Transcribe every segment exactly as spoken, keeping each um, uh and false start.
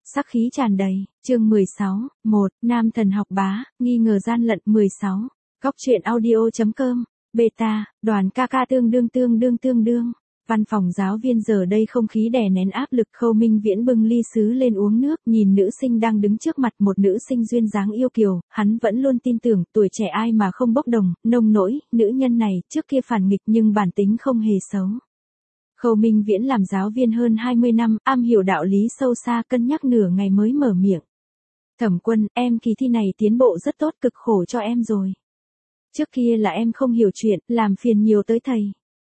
Sắc khí tràn đầy, chương mười sáu, một, nam thần học bá, nghi ngờ gian lận mười sáu. Góc truyện audio.com, beta, đoàn ca ca tương đương tương đương tương đương. Văn phòng giáo viên giờ đây không khí đè nén áp lực. Khâu Minh Viễn bưng ly sứ lên uống nước, nhìn nữ sinh đang đứng trước mặt, một nữ sinh duyên dáng yêu kiều, hắn vẫn luôn tin tưởng, tuổi trẻ ai mà không bốc đồng, nông nỗi, nữ nhân này, trước kia phản nghịch nhưng bản tính không hề xấu. Khâu Minh Viễn làm giáo viên hơn hai mươi năm, am hiểu đạo lý sâu xa, cân nhắc nửa ngày mới mở miệng. Thẩm Quân, em kỳ thi này tiến bộ rất tốt, cực khổ cho em rồi. Trước kia là em không hiểu chuyện, làm phiền nhiều tới thầy.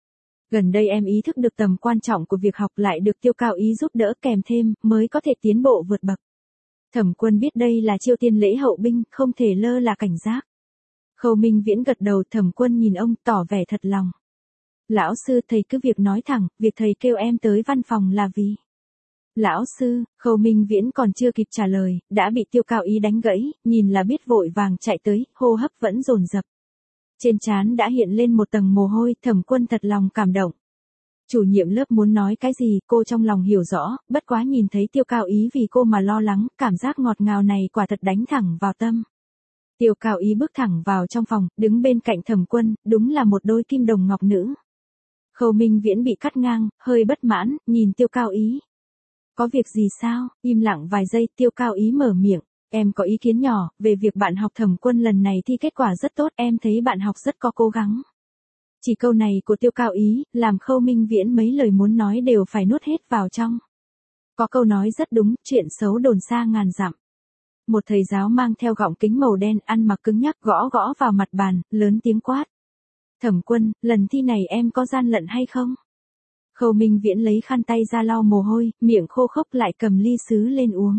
Gần đây em ý thức được tầm quan trọng của việc học, lại được Tiêu Cao Ý giúp đỡ kèm thêm, mới có thể tiến bộ vượt bậc. Thẩm Quân biết đây là chiêu tiên lễ hậu binh, không thể lơ là cảnh giác. Khâu Minh Viễn gật đầu, Thẩm Quân nhìn ông, tỏ vẻ thật lòng. Lão sư, thầy cứ việc nói thẳng, việc thầy kêu em tới văn phòng là vì... Lão sư, Khâu Minh Viễn còn chưa kịp trả lời, đã bị Tiêu Cao Ý đánh gãy, nhìn là biết vội vàng chạy tới, hô hấp vẫn dồn dập. Trên trán đã hiện lên một tầng mồ hôi. Thẩm Quân thật lòng cảm động. Chủ nhiệm lớp muốn nói cái gì, cô trong lòng hiểu rõ, bất quá nhìn thấy Tiêu Cao Ý vì cô mà lo lắng, cảm giác ngọt ngào này quả thật đánh thẳng vào tâm. Tiêu Cao Ý bước thẳng vào trong phòng, đứng bên cạnh Thẩm Quân, đúng là một đôi kim đồng ngọc nữ. Khâu Minh Viễn bị cắt ngang, hơi bất mãn, nhìn Tiêu Cao Ý. Có việc gì sao? Im lặng vài giây, Tiêu Cao Ý mở miệng. Em có ý kiến nhỏ, về việc bạn học. Thẩm Quân lần này thi kết quả rất tốt, em thấy bạn học rất có cố gắng. Chỉ câu này của Tiêu Cao Ý, làm Khâu Minh Viễn mấy lời muốn nói đều phải nuốt hết vào trong. Có câu nói rất đúng, chuyện xấu đồn xa ngàn dặm. Một thầy giáo mang theo gọng kính màu đen, ăn mặc cứng nhắc, gõ gõ vào mặt bàn, lớn tiếng quát. Thẩm Quân, lần thi này em có gian lận hay không? Khâu Minh Viễn lấy khăn tay ra lau mồ hôi, miệng khô khốc lại cầm ly sứ lên uống.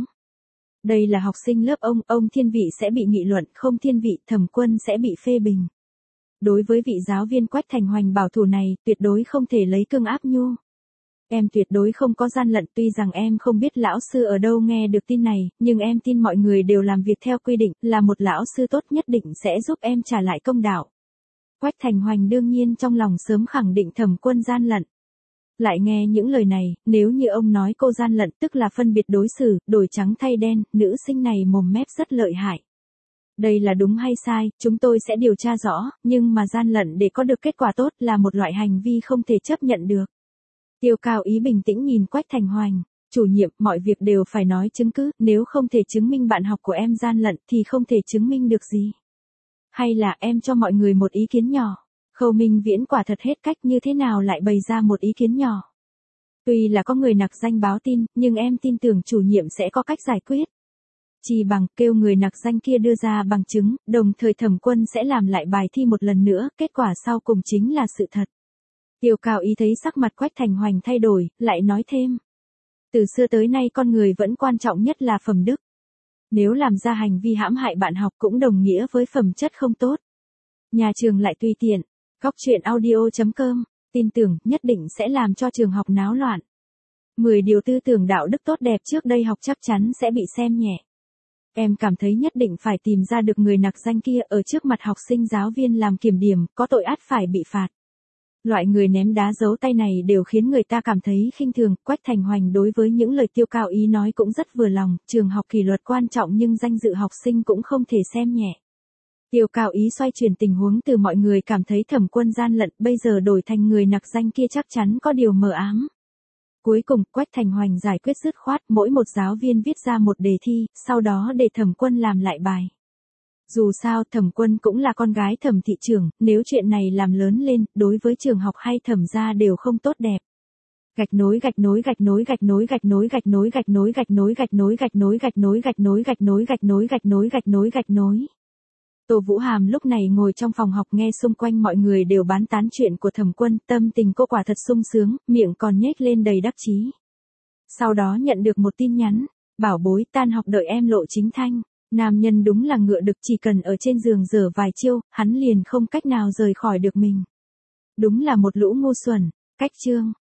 Đây là học sinh lớp ông, ông thiên vị sẽ bị nghị luận, không thiên vị, Thẩm Quân sẽ bị phê bình. Đối với vị giáo viên Quách Thành Hoành bảo thủ này, tuyệt đối không thể lấy cương áp nhu. Em tuyệt đối không có gian lận, tuy rằng em không biết lão sư ở đâu nghe được tin này, nhưng em tin mọi người đều làm việc theo quy định, là một lão sư tốt nhất định sẽ giúp em trả lại công đạo. Quách Thành Hoành đương nhiên trong lòng sớm khẳng định Thẩm Quân gian lận. Lại nghe những lời này, nếu như ông nói cô gian lận tức là phân biệt đối xử, đổi trắng thay đen, nữ sinh này mồm mép rất lợi hại. Đây là đúng hay sai, chúng tôi sẽ điều tra rõ, nhưng mà gian lận để có được kết quả tốt là một loại hành vi không thể chấp nhận được. Tiêu Cao Ý bình tĩnh nhìn Quách Thành Hoành. Chủ nhiệm, mọi việc đều phải nói chứng cứ, nếu không thể chứng minh bạn học của em gian lận thì không thể chứng minh được gì. Hay là em cho mọi người một ý kiến nhỏ. Khâu Minh Viễn quả thật hết cách, như thế nào lại bày ra một ý kiến nhỏ. Tuy là có người nặc danh báo tin, nhưng em tin tưởng chủ nhiệm sẽ có cách giải quyết. Chỉ bằng kêu người nặc danh kia đưa ra bằng chứng, đồng thời Thẩm Quân sẽ làm lại bài thi một lần nữa, kết quả sau cùng chính là sự thật. Tiêu Cao Ý thấy sắc mặt Quách Thành Hoành thay đổi, lại nói thêm. Từ xưa tới nay con người vẫn quan trọng nhất là phẩm đức. Nếu làm ra hành vi hãm hại bạn học cũng đồng nghĩa với phẩm chất không tốt. Nhà trường lại tùy tiện. Góc truyện audio.com, tin tưởng nhất định sẽ làm cho trường học náo loạn. mười điều tư tưởng đạo đức tốt đẹp trước đây học chắc chắn sẽ bị xem nhẹ. Em cảm thấy nhất định phải tìm ra được người nặc danh kia, ở trước mặt học sinh giáo viên làm kiểm điểm, có tội ắt phải bị phạt. Loại người ném đá giấu tay này đều khiến người ta cảm thấy khinh thường. Quách Thành Hoành đối với những lời Tiêu Cao Ý nói cũng rất vừa lòng, trường học kỷ luật quan trọng nhưng danh dự học sinh cũng không thể xem nhẹ. Tiêu Cao Ý xoay chuyển tình huống từ mọi người cảm thấy Thẩm Quân gian lận, bây giờ đổi thành người nặc danh kia chắc chắn có điều mờ ám. Cuối cùng, Quách Thành Hoành giải quyết dứt khoát, mỗi một giáo viên viết ra một đề thi, sau đó để Thẩm Quân làm lại bài. Dù sao, Thẩm Quân cũng là con gái Thẩm thị trưởng, nếu chuyện này làm lớn lên, đối với trường học hay Thẩm gia đều không tốt đẹp. Gạch nối gạch nối gạch nối gạch nối gạch nối gạch nối gạch nối gạch nối gạch nối gạch nối gạch nối gạch nối gạch nối gạch nối gạch nối gạch nối gạch nối. Tô Vũ Hàm lúc này ngồi trong phòng học nghe xung quanh mọi người đều bán tán chuyện của Thẩm Quân, tâm tình cô quả thật sung sướng, miệng còn nhếch lên đầy đắc chí. Sau đó nhận được một tin nhắn, bảo bối tan học đợi em Lộ Chính Thanh. Nam nhân đúng là ngựa đực, chỉ cần ở trên giường giở vài chiêu, hắn liền không cách nào rời khỏi được mình. Đúng là một lũ ngu xuẩn. Cách chương.